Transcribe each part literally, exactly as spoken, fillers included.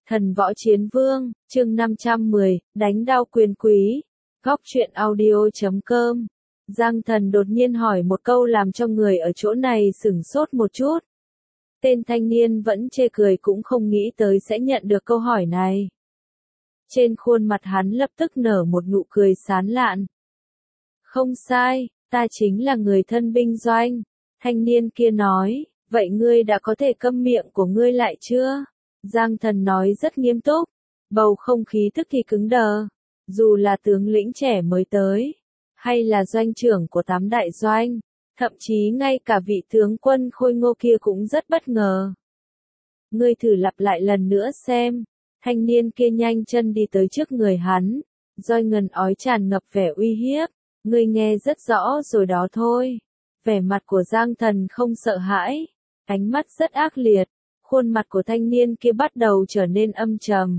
Thần võ chiến vương, chương năm trăm mười, đánh đao quyền quý. Góc truyện audio chấm com. Giang Thần đột nhiên hỏi một câu làm cho người ở chỗ này sửng sốt một chút. Tên thanh niên vẫn chê cười cũng không nghĩ tới sẽ nhận được câu hỏi này. Trên khuôn mặt hắn lập tức nở một nụ cười sán lạn. Không sai, ta chính là người thân binh doanh. Thanh niên kia nói, vậy ngươi đã có thể câm miệng của ngươi lại chưa? Giang Thần nói rất nghiêm túc, bầu không khí tức thì cứng đờ. Dù là tướng lĩnh trẻ mới tới, hay là doanh trưởng của tám đại doanh, thậm chí ngay cả vị tướng quân khôi ngô kia cũng rất bất ngờ. Ngươi thử lặp lại lần nữa xem. Thanh niên kia nhanh chân đi tới trước người hắn, roi ngần ói tràn ngập vẻ uy hiếp. Ngươi nghe rất rõ rồi đó thôi. Vẻ mặt của Giang Thần không sợ hãi, ánh mắt rất ác liệt. Khuôn mặt của thanh niên kia bắt đầu trở nên âm trầm.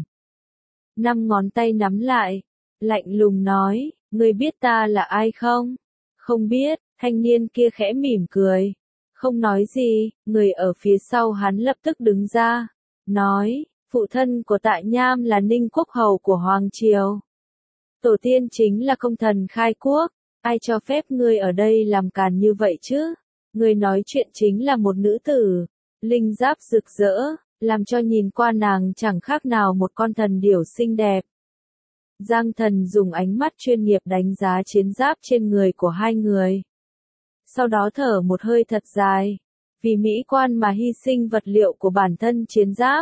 Năm ngón tay nắm lại, lạnh lùng nói, ngươi biết ta là ai không? Không biết, thanh niên kia khẽ mỉm cười. Không nói gì, người ở phía sau hắn lập tức đứng ra. Nói, phụ thân của Tạ Nham là Ninh Quốc Hầu của Hoàng Triều. Tổ tiên chính là công thần khai quốc. Ai cho phép ngươi ở đây làm càn như vậy chứ? Ngươi nói chuyện chính là một nữ tử. Linh giáp rực rỡ, làm cho nhìn qua nàng chẳng khác nào một con thần điểu xinh đẹp. Giang Thần dùng ánh mắt chuyên nghiệp đánh giá chiến giáp trên người của hai người. Sau đó thở một hơi thật dài, vì mỹ quan mà hy sinh vật liệu của bản thân chiến giáp.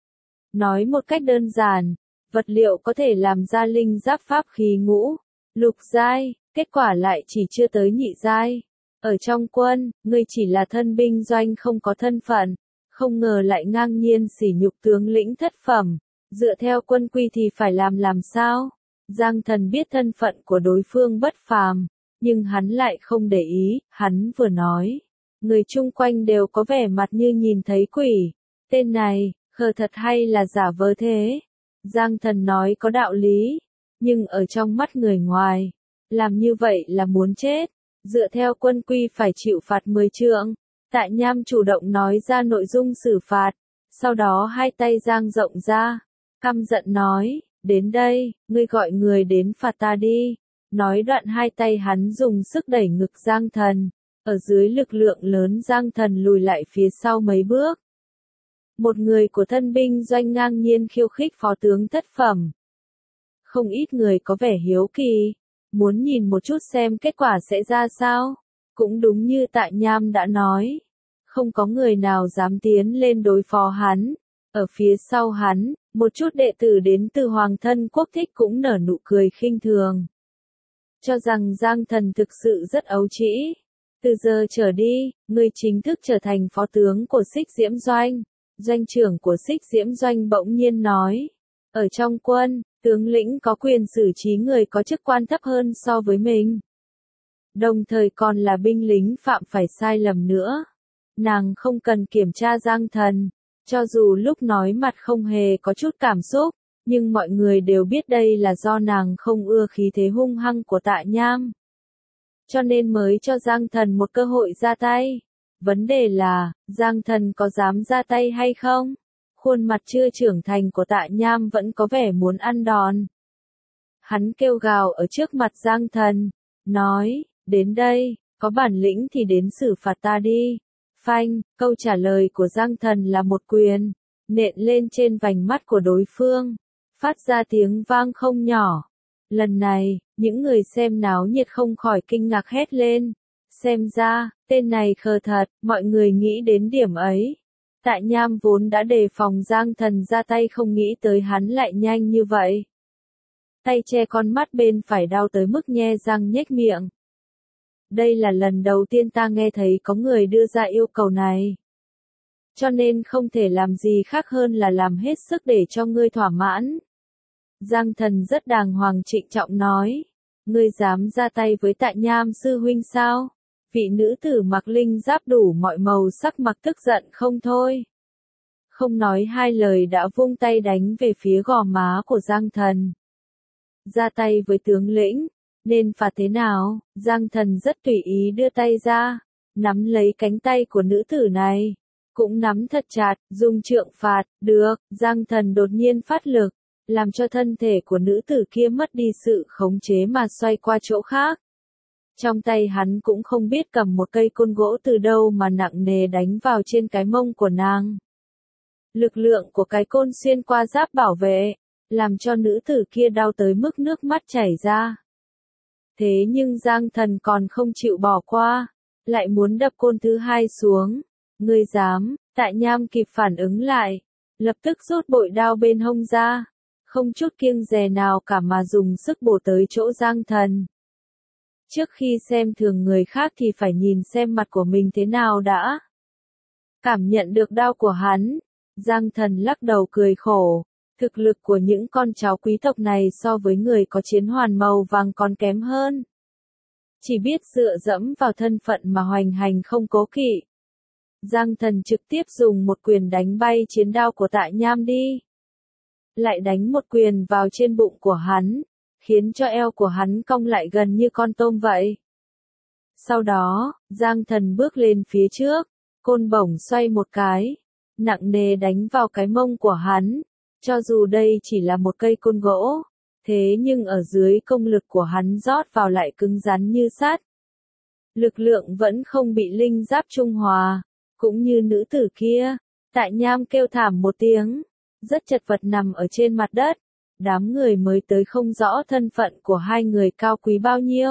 Nói một cách đơn giản, vật liệu có thể làm ra linh giáp pháp khí ngũ, lục giai, kết quả lại chỉ chưa tới nhị giai. Ở trong quân, ngươi chỉ là thân binh doanh không có thân phận, không ngờ lại ngang nhiên sỉ nhục tướng lĩnh thất phẩm. Dựa theo quân quy thì phải làm làm sao? Giang Thần biết thân phận của đối phương bất phàm, nhưng hắn lại không để ý. Hắn vừa nói, người chung quanh đều có vẻ mặt như nhìn thấy quỷ. Tên này, khờ thật hay là giả vờ thế? Giang Thần nói có đạo lý, nhưng ở trong mắt người ngoài, làm như vậy là muốn chết. Dựa theo quân quy phải chịu phạt mười trượng. Tạ Nham chủ động nói ra nội dung xử phạt, sau đó hai tay giang rộng ra, căm giận nói, đến đây, ngươi gọi người đến phạt ta đi. Nói đoạn hai tay hắn dùng sức đẩy ngực Giang Thần, ở dưới lực lượng lớn Giang Thần lùi lại phía sau mấy bước. Một người của thân binh doanh ngang nhiên khiêu khích phó tướng thất phẩm. Không ít người có vẻ hiếu kỳ, muốn nhìn một chút xem kết quả sẽ ra sao. Cũng đúng như Tạ Nham đã nói, không có người nào dám tiến lên đối phó hắn. Ở phía sau hắn, một chút đệ tử đến từ Hoàng thân quốc thích cũng nở nụ cười khinh thường, cho rằng Giang Thần thực sự rất ấu trĩ. Từ giờ trở đi, người chính thức trở thành phó tướng của Xích Diễm Doanh. Doanh trưởng của Xích Diễm Doanh bỗng nhiên nói, ở trong quân, tướng lĩnh có quyền xử trí người có chức quan thấp hơn so với mình. Đồng thời còn là binh lính phạm phải sai lầm nữa. Nàng không cần kiểm tra Giang Thần, cho dù lúc nói mặt không hề có chút cảm xúc, nhưng mọi người đều biết đây là do nàng không ưa khí thế hung hăng của Tạ Nham. Cho nên mới cho Giang Thần một cơ hội ra tay. Vấn đề là, Giang Thần có dám ra tay hay không? Khuôn mặt chưa trưởng thành của Tạ Nham vẫn có vẻ muốn ăn đòn. Hắn kêu gào ở trước mặt Giang Thần, nói, đến đây, có bản lĩnh thì đến xử phạt ta đi. Phanh, câu trả lời của Giang Thần là một quyền, nện lên trên vành mắt của đối phương, phát ra tiếng vang không nhỏ. Lần này, những người xem náo nhiệt không khỏi kinh ngạc hét lên. Xem ra, tên này khờ thật, mọi người nghĩ đến điểm ấy. Tạ Nham vốn đã đề phòng Giang Thần ra tay, không nghĩ tới hắn lại nhanh như vậy. Tay che con mắt bên phải đau tới mức nhe răng nhếch miệng. Đây là lần đầu tiên ta nghe thấy có người đưa ra yêu cầu này. Cho nên không thể làm gì khác hơn là làm hết sức để cho ngươi thỏa mãn. Giang Thần rất đàng hoàng trịnh trọng nói. Ngươi dám ra tay với Tạ Nham sư huynh sao? Vị nữ tử mặc linh giáp đủ mọi màu sắc mặc tức giận không thôi. Không nói hai lời đã vung tay đánh về phía gò má của Giang Thần. Ra tay với tướng lĩnh, nên phạt thế nào? Giang Thần rất tùy ý đưa tay ra, nắm lấy cánh tay của nữ tử này. cũng nắm thật chặt, dùng trượng phạt, được, Giang Thần đột nhiên phát lực, làm cho thân thể của nữ tử kia mất đi sự khống chế mà xoay qua chỗ khác. Trong tay hắn cũng không biết cầm một cây côn gỗ từ đâu mà nặng nề đánh vào trên cái mông của nàng. Lực lượng của cái côn xuyên qua giáp bảo vệ, làm cho nữ tử kia đau tới mức nước mắt chảy ra. Thế nhưng Giang Thần còn không chịu bỏ qua, lại muốn đập côn thứ hai xuống. Ngươi dám, Tại Nham kịp phản ứng lại, lập tức rút bội đao bên hông ra, không chút kiêng dè nào cả mà dùng sức bổ tới chỗ Giang Thần. Trước khi xem thường người khác thì phải nhìn xem mặt của mình thế nào đã. Cảm nhận được đao của hắn, Giang Thần lắc đầu cười khổ. Thực lực của những con cháu quý tộc này so với người có chiến hoàn màu vàng còn kém hơn. Chỉ biết dựa dẫm vào thân phận mà hoành hành không cố kỵ. Giang Thần trực tiếp dùng một quyền đánh bay chiến đao của Tại Nham đi. Lại đánh một quyền vào trên bụng của hắn, khiến cho eo của hắn cong lại gần như con tôm vậy. Sau đó, Giang Thần bước lên phía trước, côn bổng xoay một cái, nặng nề đánh vào cái mông của hắn. Cho dù đây chỉ là một cây côn gỗ, thế nhưng ở dưới công lực của hắn rót vào lại cứng rắn như sắt. Lực lượng vẫn không bị linh giáp trung hòa, cũng như nữ tử kia. Tại Nham kêu thảm một tiếng, rất chật vật nằm ở trên mặt đất. Đám người mới tới không rõ thân phận của hai người cao quý bao nhiêu.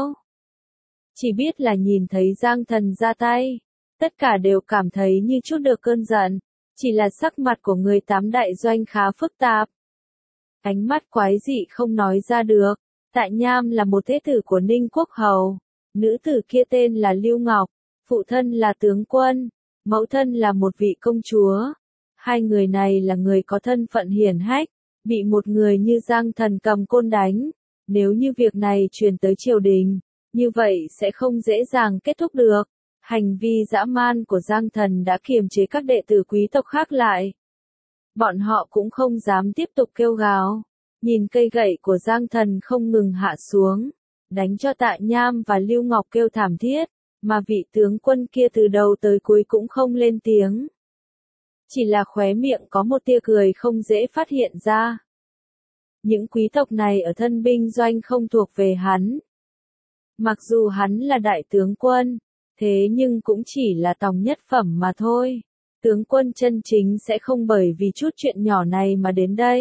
Chỉ biết là nhìn thấy Giang Thần ra tay, tất cả đều cảm thấy như chút được cơn giận. Chỉ là sắc mặt của người tám đại doanh khá phức tạp. Ánh mắt quái dị không nói ra được. Tại Nham là một thế tử của Ninh Quốc Hầu. Nữ tử kia tên là Lưu Ngọc. Phụ thân là tướng quân. Mẫu thân là một vị công chúa. Hai người này là người có thân phận hiển hách. Bị một người như Giang Thần cầm côn đánh. Nếu như việc này truyền tới triều đình, như vậy sẽ không dễ dàng kết thúc được. Hành vi dã man của Giang Thần đã kiềm chế các đệ tử quý tộc khác lại. Bọn họ cũng không dám tiếp tục kêu gào. Nhìn cây gậy của Giang Thần không ngừng hạ xuống, đánh cho Tại Nham và Lưu Ngọc kêu thảm thiết, mà vị tướng quân kia từ đầu tới cuối cũng không lên tiếng. Chỉ là khóe miệng có một tia cười không dễ phát hiện ra. Những quý tộc này ở thân binh doanh không thuộc về hắn. Mặc dù hắn là đại tướng quân, thế nhưng cũng chỉ là tòng nhất phẩm mà thôi. Tướng quân chân chính sẽ không bởi vì chút chuyện nhỏ này mà đến đây.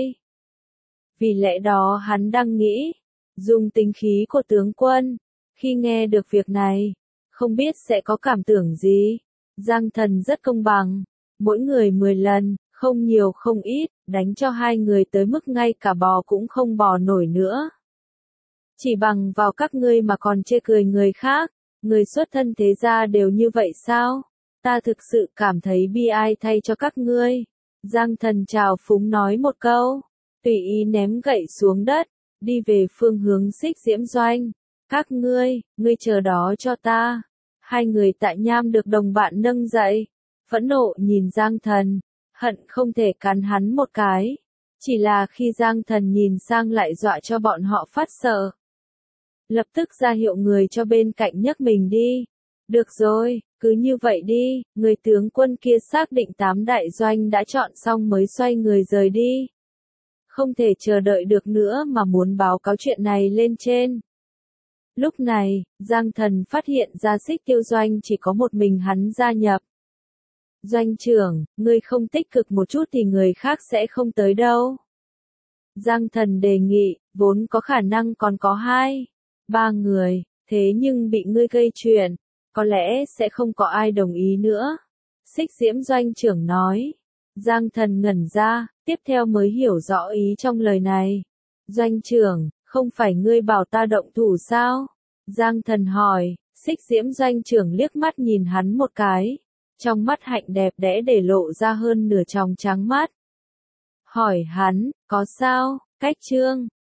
Vì lẽ đó hắn đang nghĩ, dùng tính khí của tướng quân, khi nghe được việc này, không biết sẽ có cảm tưởng gì. Giang Thần rất công bằng, mỗi người mười lần, không nhiều không ít, đánh cho hai người tới mức ngay cả bò cũng không bò nổi nữa. Chỉ bằng vào các ngươi mà còn chê cười người khác. Người xuất thân thế gia đều như vậy sao? Ta thực sự cảm thấy bi ai thay cho các ngươi. Giang Thần trào phúng nói một câu, tùy ý ném gậy xuống đất, đi về phương hướng Xích Diễm Doanh. Các ngươi, ngươi chờ đó cho ta. Hai người Tại Nham được đồng bạn nâng dậy, phẫn nộ nhìn Giang Thần, hận không thể cắn hắn một cái. Chỉ là khi Giang Thần nhìn sang lại dọa cho bọn họ phát sợ. Lập tức ra hiệu người cho bên cạnh nhấc mình đi. Được rồi, cứ như vậy đi. Người tướng quân kia xác định tám đại doanh đã chọn xong mới xoay người rời đi. Không thể chờ đợi được nữa mà muốn báo cáo chuyện này lên trên. Lúc này, Giang Thần phát hiện ra Xích Tiêu Doanh chỉ có một mình hắn gia nhập. Doanh trưởng, ngươi không tích cực một chút thì người khác sẽ không tới đâu. Giang Thần đề nghị, vốn có khả năng còn có hai, ba người, thế nhưng bị ngươi gây chuyện, có lẽ sẽ không có ai đồng ý nữa. Xích Diễm Doanh trưởng nói. Giang Thần ngẩn ra, tiếp theo mới hiểu rõ ý trong lời này. Doanh trưởng, không phải ngươi bảo ta động thủ sao? Giang Thần hỏi. Xích Diễm Doanh trưởng liếc mắt nhìn hắn một cái, trong mắt hạnh đẹp đẽ để lộ ra hơn nửa tròng trắng mắt. Hỏi hắn, có sao? Cách chương